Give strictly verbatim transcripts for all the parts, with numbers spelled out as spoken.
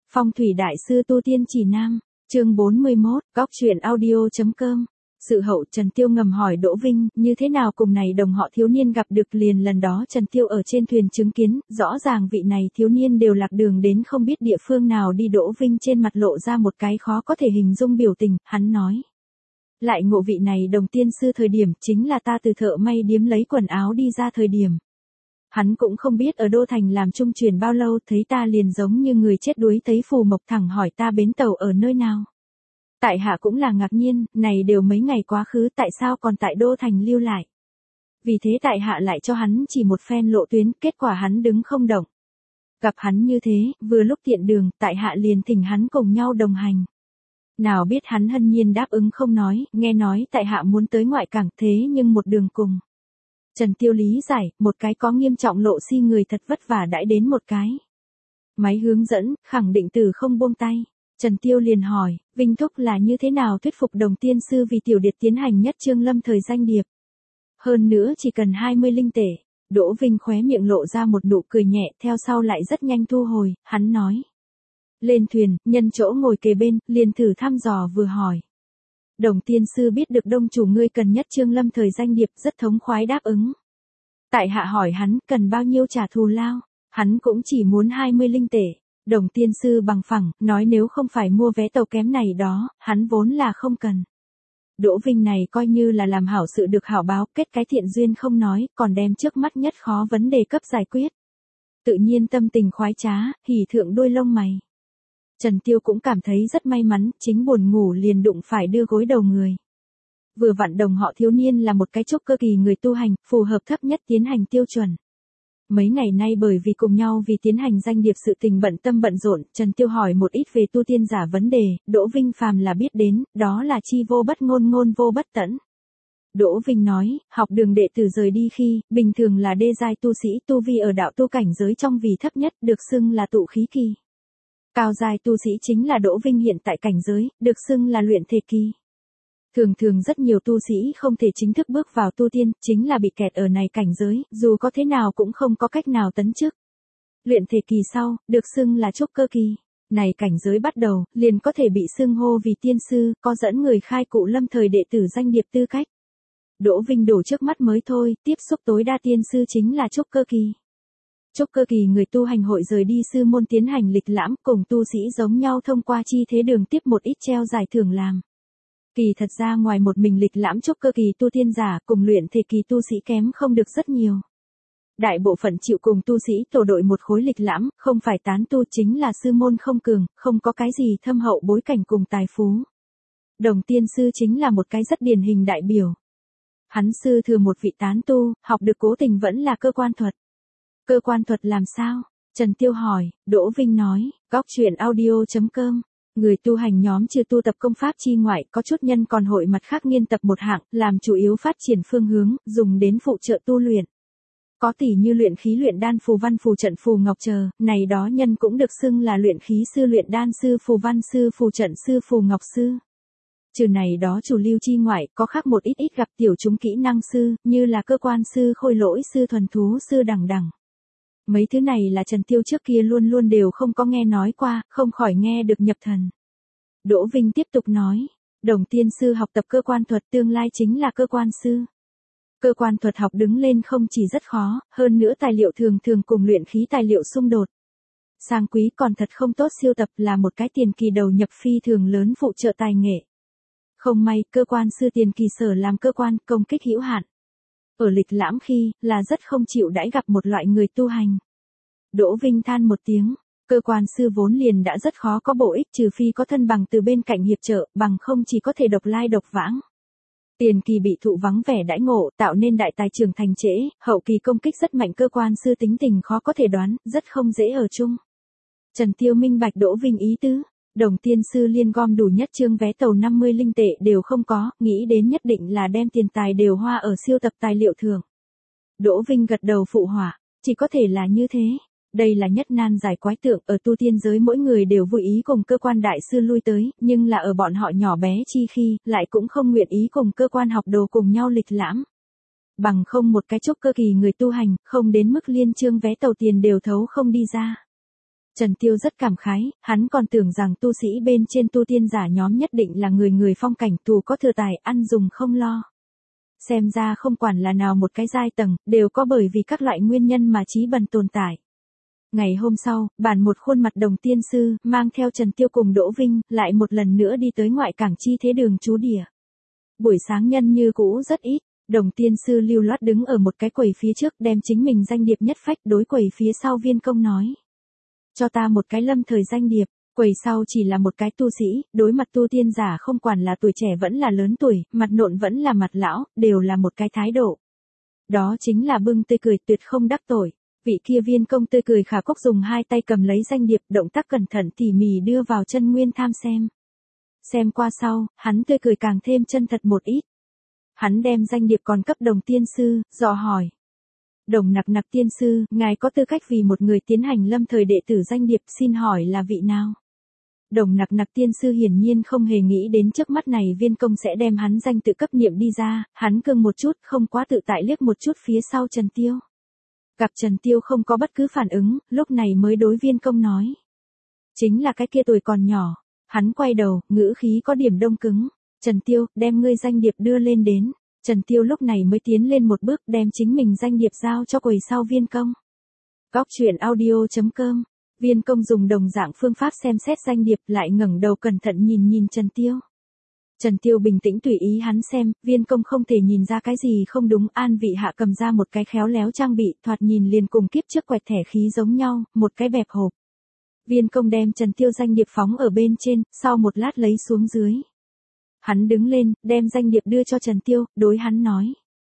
Phong thủy đại sư tu tiên chỉ nam, chương bốn mươi mốt, góc truyện audio.com. Sự hậu Trần Tiêu ngầm hỏi Đỗ Vinh, như thế nào cùng này đồng họ thiếu niên gặp được liền lần đó Trần Tiêu ở trên thuyền chứng kiến, rõ ràng vị này thiếu niên đều lạc đường đến không biết địa phương nào đi. Đỗ Vinh trên mặt lộ ra một cái khó có thể hình dung biểu tình, hắn nói. Lại ngộ vị này đồng tiên sư thời điểm chính là ta từ thợ may điếm lấy quần áo đi ra thời điểm. Hắn cũng không biết ở Đô Thành làm trung truyền bao lâu, thấy ta liền giống như người chết đuối thấy phù mộc, thẳng hỏi ta bến tàu ở nơi nào. Tại hạ cũng là ngạc nhiên, này đều mấy ngày quá khứ tại sao còn tại Đô Thành lưu lại. Vì thế tại hạ lại cho hắn chỉ một phen lộ tuyến, kết quả hắn đứng không động. Gặp hắn như thế, vừa lúc tiện đường, tại hạ liền thỉnh hắn cùng nhau đồng hành. Nào biết hắn hân nhiên đáp ứng không nói, nghe nói tại hạ muốn tới ngoại cảng thế nhưng một đường cùng. Trần Tiêu lý giải, một cái có nghiêm trọng lộ si người thật vất vả đãi đến một cái. Máy hướng dẫn, khẳng định từ không buông tay. Trần Tiêu liền hỏi, Vinh Thúc là như thế nào thuyết phục đồng tiên sư vì tiểu điệt tiến hành nhất trương lâm thời danh điệp. Hơn nữa chỉ cần hai mươi linh tể. Đỗ Vinh khóe miệng lộ ra một nụ cười nhẹ, theo sau lại rất nhanh thu hồi, hắn nói. Lên thuyền, nhân chỗ ngồi kề bên, liền thử thăm dò vừa hỏi. Đồng tiên sư biết được đông chủ ngươi cần nhất trương lâm thời danh điệp, rất thống khoái đáp ứng. Tại hạ hỏi hắn cần bao nhiêu trả thù lao, hắn cũng chỉ muốn hai mươi linh tể. Đồng tiên sư bằng phẳng, nói nếu không phải mua vé tàu kém này đó, hắn vốn là không cần. Đỗ Vinh này coi như là làm hảo sự được hảo báo, kết cái thiện duyên không nói, còn đem trước mắt nhất khó vấn đề cấp giải quyết. Tự nhiên tâm tình khoái trá, hỉ thượng đôi lông mày. Trần Tiêu cũng cảm thấy rất may mắn, chính buồn ngủ liền đụng phải đưa gối đầu người. Vừa vặn đồng họ thiếu niên là một cái trúc cơ kỳ người tu hành, phù hợp thấp nhất tiến hành tiêu chuẩn. Mấy ngày nay bởi vì cùng nhau vì tiến hành danh điệp sự tình bận tâm bận rộn, Trần Tiêu hỏi một ít về tu tiên giả vấn đề, Đỗ Vinh phàm là biết đến, đó là chi vô bất ngôn ngôn vô bất tẫn. Đỗ Vinh nói, học đường đệ tử rời đi khi, bình thường là đê giai tu sĩ tu vi ở đạo tu cảnh giới trong vì thấp nhất, được xưng là tụ khí kỳ. Cao giai tu sĩ chính là Đỗ Vinh hiện tại cảnh giới, được xưng là luyện thể kỳ. Thường thường rất nhiều tu sĩ không thể chính thức bước vào tu tiên, chính là bị kẹt ở này cảnh giới, dù có thế nào cũng không có cách nào tấn chức. Luyện thể kỳ sau, được xưng là trúc cơ kỳ. Này cảnh giới bắt đầu, liền có thể bị xưng hô vì tiên sư, có dẫn người khai cụ lâm thời đệ tử danh điệp tư cách. Đỗ Vinh đổ trước mắt mới thôi, tiếp xúc tối đa tiên sư chính là trúc cơ kỳ. Trúc cơ kỳ người tu hành hội rời đi sư môn tiến hành lịch lãm, cùng tu sĩ giống nhau thông qua chi thế đường tiếp một ít treo giải thưởng làm. Kỳ thật ra ngoài một mình lịch lãm trúc cơ kỳ tu tiên giả cùng luyện thể kỳ tu sĩ kém không được rất nhiều. Đại bộ phận chịu cùng tu sĩ tổ đội một khối lịch lãm, không phải tán tu chính là sư môn không cường, không có cái gì thâm hậu bối cảnh cùng tài phú. Đồng tiên sư chính là một cái rất điển hình đại biểu. Hắn sư thừa một vị tán tu, học được cố tình vẫn là cơ quan thuật. Cơ quan thuật làm sao? Trần Tiêu hỏi, Đỗ Vinh nói, góc truyện audio.com. Người tu hành nhóm chưa tu tập công pháp chi ngoại, có chút nhân còn hội mặt khác nghiên tập một hạng, làm chủ yếu phát triển phương hướng, dùng đến phụ trợ tu luyện. Có tỷ như luyện khí luyện đan phù văn phù trận phù ngọc chờ, này đó nhân cũng được xưng là luyện khí sư luyện đan sư phù văn sư phù trận sư phù ngọc sư. Trừ này đó chủ lưu chi ngoại, có khác một ít ít gặp tiểu chúng kỹ năng sư, như là cơ quan sư khôi lỗi sư thuần thú sư đẳng đẳng. Mấy thứ này là Trần Tiêu trước kia luôn luôn đều không có nghe nói qua, không khỏi nghe được nhập thần. Đỗ Vinh tiếp tục nói, đồng tiên sư học tập cơ quan thuật tương lai chính là cơ quan sư. Cơ quan thuật học đứng lên không chỉ rất khó, hơn nữa tài liệu thường thường cùng luyện khí tài liệu xung đột. Sang quý còn thật không tốt siêu tập là một cái tiền kỳ đầu nhập phi thường lớn phụ trợ tài nghệ. Không may, cơ quan sư tiền kỳ sở làm cơ quan công kích hữu hạn. Ở lịch lãm khi, là rất không chịu đãi gặp một loại người tu hành. Đỗ Vinh than một tiếng, cơ quan sư vốn liền đã rất khó có bổ ích trừ phi có thân bằng từ bên cạnh hiệp trợ, bằng không chỉ có thể độc lai độc vãng. Tiền kỳ bị thụ vắng vẻ đãi ngộ, tạo nên đại tài trưởng thành trễ, hậu kỳ công kích rất mạnh cơ quan sư tính tình khó có thể đoán, rất không dễ ở chung. Trần Tiêu minh bạch Đỗ Vinh ý tứ. Đồng tiên sư liên gom đủ nhất trương vé tàu năm mươi linh tệ đều không có, nghĩ đến nhất định là đem tiền tài đều hoa ở siêu tập tài liệu thường. Đỗ Vinh gật đầu phụ họa, chỉ có thể là như thế. Đây là nhất nan giải quái tượng, ở tu tiên giới mỗi người đều vui ý cùng cơ quan đại sư lui tới, nhưng là ở bọn họ nhỏ bé chi khi, lại cũng không nguyện ý cùng cơ quan học đồ cùng nhau lịch lãm. Bằng không một cái chốc cơ kỳ người tu hành, không đến mức liên trương vé tàu tiền đều thấu không đi ra. Trần Tiêu rất cảm khái, hắn còn tưởng rằng tu sĩ bên trên tu tiên giả nhóm nhất định là người người phong cảnh tù có thừa tài ăn dùng không lo. Xem ra không quản là nào một cái giai tầng, đều có bởi vì các loại nguyên nhân mà trí bần tồn tại. Ngày hôm sau, bản một khuôn mặt Đồng tiên sư, mang theo Trần Tiêu cùng Đỗ Vinh, lại một lần nữa đi tới ngoại cảng chi thế đường trú địa. Buổi sáng nhân như cũ rất ít, Đồng tiên sư lưu loát đứng ở một cái quầy phía trước đem chính mình danh điệp nhất phách đối quầy phía sau viên công nói. Cho ta một cái lâm thời danh điệp, quầy sau chỉ là một cái tu sĩ, đối mặt tu tiên giả không quản là tuổi trẻ vẫn là lớn tuổi, mặt nộn vẫn là mặt lão, đều là một cái thái độ. Đó chính là bưng tươi cười tuyệt không đắc tội. Vị kia viên công tươi cười khả cốc dùng hai tay cầm lấy danh điệp, động tác cẩn thận tỉ mỉ đưa vào chân nguyên tham xem. Xem qua sau, hắn tươi cười càng thêm chân thật một ít. Hắn đem danh điệp còn cấp Đồng tiên sư, dò hỏi. Đồng nặc nặc tiên sư, ngài có tư cách vì một người tiến hành lâm thời đệ tử danh điệp, xin hỏi là vị nào? Đồng nặc nặc tiên sư hiển nhiên không hề nghĩ đến trước mắt này viên công sẽ đem hắn danh tự cấp niệm đi ra, hắn cưng một chút, không quá tự tại liếc một chút phía sau Trần Tiêu. Gặp Trần Tiêu không có bất cứ phản ứng, lúc này mới đối viên công nói. Chính là cái kia tuổi còn nhỏ. Hắn quay đầu, ngữ khí có điểm đông cứng. Trần Tiêu, đem ngươi danh điệp đưa lên đến. Trần Tiêu lúc này mới tiến lên một bước đem chính mình danh điệp giao cho quầy sau viên công. Góc truyện audio chấm com. Viên công dùng đồng dạng phương pháp xem xét danh điệp lại ngẩng đầu cẩn thận nhìn nhìn Trần Tiêu. Trần Tiêu bình tĩnh tùy ý hắn xem, viên công không thể nhìn ra cái gì không đúng, an vị hạ cầm ra một cái khéo léo trang bị, thoạt nhìn liền cùng kiếp trước quẹt thẻ khí giống nhau, một cái bẹp hộp. Viên công đem Trần Tiêu danh điệp phóng ở bên trên, sau một lát lấy xuống dưới. Hắn đứng lên, đem danh điệp đưa cho Trần Tiêu, đối hắn nói.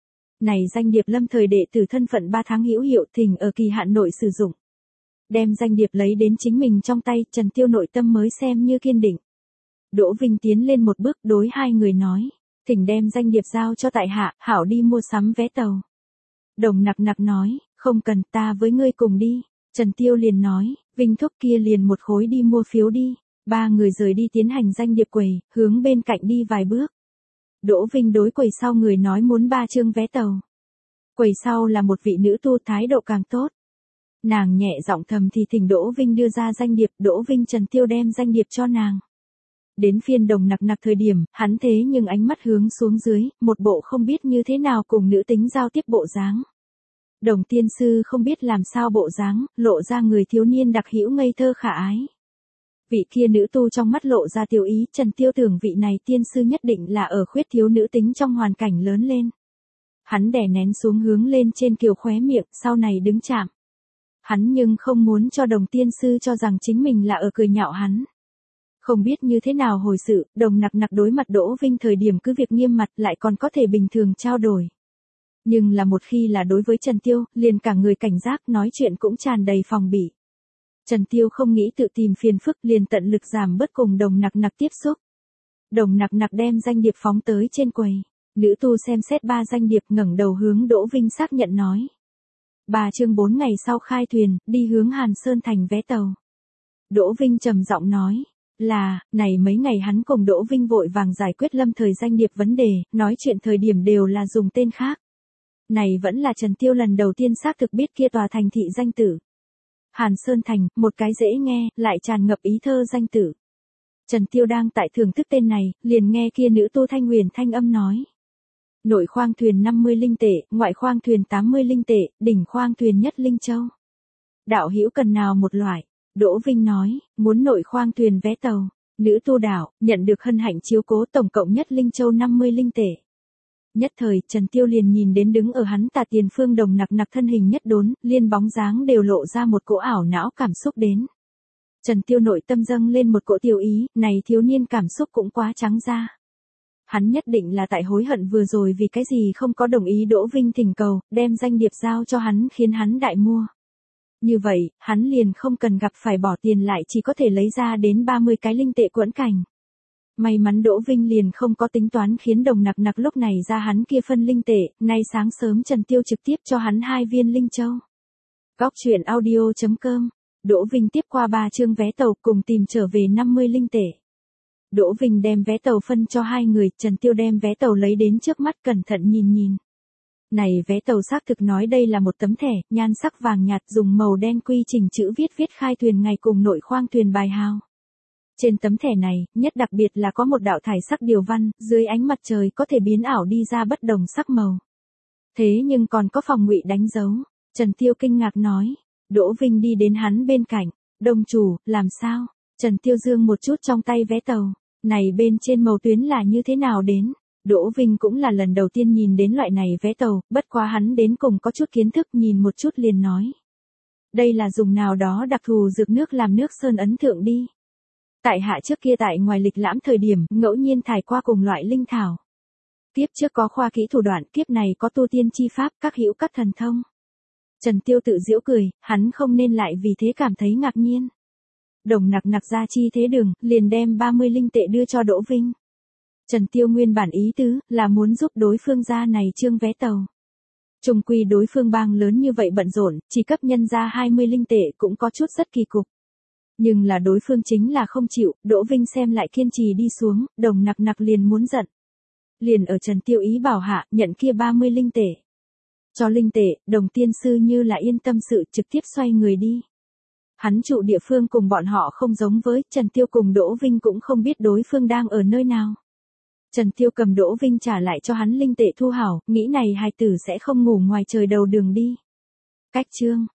Này danh điệp lâm thời đệ tử thân phận ba tháng hữu hiệu, thỉnh ở kỳ hạn nội sử dụng. Đem danh điệp lấy đến chính mình trong tay, Trần Tiêu nội tâm mới xem như kiên định. Đỗ Vinh tiến lên một bước đối hai người nói, thỉnh đem danh điệp giao cho tại hạ, hảo đi mua sắm vé tàu. Đồng nặc nặc nói, không cần, ta với ngươi cùng đi. Trần Tiêu liền nói, Vinh thúc kia liền một khối đi mua phiếu đi. Ba người rời đi tiến hành danh điệp quầy, hướng bên cạnh đi vài bước. Đỗ Vinh đối quầy sau người nói muốn ba chương vé tàu. Quầy sau là một vị nữ tu thái độ càng tốt. Nàng nhẹ giọng thầm thì thỉnh Đỗ Vinh đưa ra danh điệp, Đỗ Vinh Trần Tiêu đem danh điệp cho nàng. Đến phiên đồng nặc nặc thời điểm, hắn thế nhưng ánh mắt hướng xuống dưới, một bộ không biết như thế nào cùng nữ tính giao tiếp bộ dáng. Đồng tiên sư không biết làm sao bộ dáng, lộ ra người thiếu niên đặc hữu ngây thơ khả ái. Vị kia nữ tu trong mắt lộ ra tiêu ý, Trần Tiêu tưởng vị này tiên sư nhất định là ở khuyết thiếu nữ tính trong hoàn cảnh lớn lên. Hắn đè nén xuống hướng lên trên kiều khóe miệng, sau này đứng chạm. Hắn nhưng không muốn cho đồng tiên sư cho rằng chính mình là ở cười nhạo hắn. Không biết như thế nào hồi sự, đồng nặc nặc đối mặt Đỗ Vinh thời điểm cứ việc nghiêm mặt lại còn có thể bình thường trao đổi. Nhưng là một khi là đối với Trần Tiêu, liền cả người cảnh giác nói chuyện cũng tràn đầy phòng bị. Trần Tiêu không nghĩ tự tìm phiền phức liền tận lực giảm bớt cùng đồng nặc nặc tiếp xúc. Đồng nặc nặc đem danh điệp phóng tới trên quầy. Nữ tu xem xét ba danh điệp ngẩng đầu hướng Đỗ Vinh xác nhận nói. Bà chương bốn ngày sau khai thuyền, đi hướng Hàn Sơn thành vé tàu. Đỗ Vinh trầm giọng nói. Là, này mấy ngày hắn cùng Đỗ Vinh vội vàng giải quyết lâm thời danh điệp vấn đề, nói chuyện thời điểm đều là dùng tên khác. Này vẫn là Trần Tiêu lần đầu tiên xác thực biết kia tòa thành thị danh tử. Hàn Sơn Thành, một cái dễ nghe, lại tràn ngập ý thơ danh tử. Trần Tiêu đang tại thưởng thức tên này, liền nghe kia nữ tu thanh huyền thanh âm nói. Nội khoang thuyền năm mươi linh tệ, ngoại khoang thuyền tám mươi linh tệ, đỉnh khoang thuyền nhất linh châu. Đạo hữu cần nào một loại? Đỗ Vinh nói, muốn nội khoang thuyền vé tàu. Nữ tu đạo, nhận được hân hạnh chiếu cố tổng cộng nhất linh châu năm mươi linh tệ. Nhất thời, Trần Tiêu liền nhìn đến đứng ở hắn tà tiền phương đồng nặc nặc thân hình nhất đốn, liên bóng dáng đều lộ ra một cỗ ảo não cảm xúc đến. Trần Tiêu nội tâm dâng lên một cỗ tiêu ý, này thiếu niên cảm xúc cũng quá trắng ra. Hắn nhất định là tại hối hận vừa rồi vì cái gì không có đồng ý Đỗ Vinh thỉnh cầu, đem danh điệp giao cho hắn khiến hắn đại mua. Như vậy, hắn liền không cần gặp phải bỏ tiền lại chỉ có thể lấy ra đến ba mươi cái linh tệ quẫn cảnh. May mắn Đỗ Vinh liền không có tính toán khiến đồng nặc nặc lúc này ra hắn kia phân linh tệ, nay sáng sớm Trần Tiêu trực tiếp cho hắn hai viên linh châu. Góc truyện audio chấm com. Đỗ Vinh tiếp qua ba chương vé tàu cùng tìm trở về năm mươi linh tệ. Đỗ Vinh đem vé tàu phân cho hai người, Trần Tiêu đem vé tàu lấy đến trước mắt cẩn thận nhìn nhìn. Này vé tàu xác thực nói đây là một tấm thẻ, nhan sắc vàng nhạt dùng màu đen quy trình chữ viết viết khai thuyền ngày cùng nội khoang thuyền bài hào. Trên tấm thẻ này, nhất đặc biệt là có một đạo thải sắc điều văn, dưới ánh mặt trời có thể biến ảo đi ra bất đồng sắc màu. Thế nhưng còn có phòng ngụy đánh dấu. Trần Tiêu kinh ngạc nói. Đỗ Vinh đi đến hắn bên cạnh. Đồng chủ, làm sao? Trần Tiêu dương một chút trong tay vé tàu. Này bên trên màu tuyến là như thế nào đến? Đỗ Vinh cũng là lần đầu tiên nhìn đến loại này vé tàu, bất quá hắn đến cùng có chút kiến thức nhìn một chút liền nói. Đây là dùng nào đó đặc thù dược nước làm nước sơn ấn thượng đi. Tại hạ trước kia tại ngoài lịch lãm thời điểm, ngẫu nhiên thải qua cùng loại linh thảo. Tiếp trước có khoa kỹ thủ đoạn, kiếp này có tu tiên chi pháp, các hữu các thần thông. Trần Tiêu tự giễu cười, hắn không nên lại vì thế cảm thấy ngạc nhiên. Đồng nặc nặc ra chi thế đường, liền đem ba mươi linh tệ đưa cho Đỗ Vinh. Trần Tiêu nguyên bản ý tứ, là muốn giúp đối phương ra này trương vé tàu. Trùng quy đối phương bang lớn như vậy bận rộn, chỉ cấp nhân ra hai mươi linh tệ cũng có chút rất kỳ cục. Nhưng là đối phương chính là không chịu, Đỗ Vinh xem lại kiên trì đi xuống, đồng nặc nặc liền muốn giận. Liền ở Trần Tiêu ý bảo hạ, nhận kia ba mươi linh tệ. Cho linh tệ, đồng tiên sư như là yên tâm sự trực tiếp xoay người đi. Hắn trụ địa phương cùng bọn họ không giống với, Trần Tiêu cùng Đỗ Vinh cũng không biết đối phương đang ở nơi nào. Trần Tiêu cầm Đỗ Vinh trả lại cho hắn linh tệ thu hảo, nghĩ này hài tử sẽ không ngủ ngoài trời đầu đường đi. Cách chương